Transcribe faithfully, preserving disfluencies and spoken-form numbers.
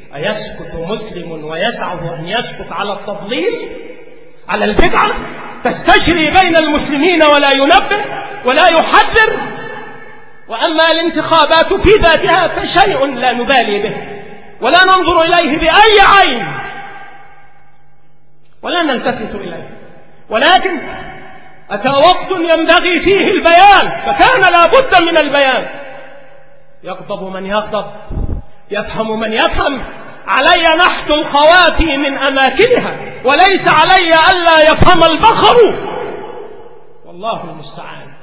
أيسكت مسلم ويسعه أن يسكت على التضليل، على البدعة؟ تستشري بين المسلمين ولا ينبه ولا يحذر؟ وأما الانتخابات في ذاتها فشيء لا نبالي به ولا ننظر إليه بأي عين ولا نلتفت إليه، ولكن أتى وقت ينبغي فيه البيان، فكان لا بد من البيان. يغضب من يغضب، يفهم من يفهم. علي نحت الخواتي من أماكنها، وليس علي ألا يفهم البخر، والله المستعان.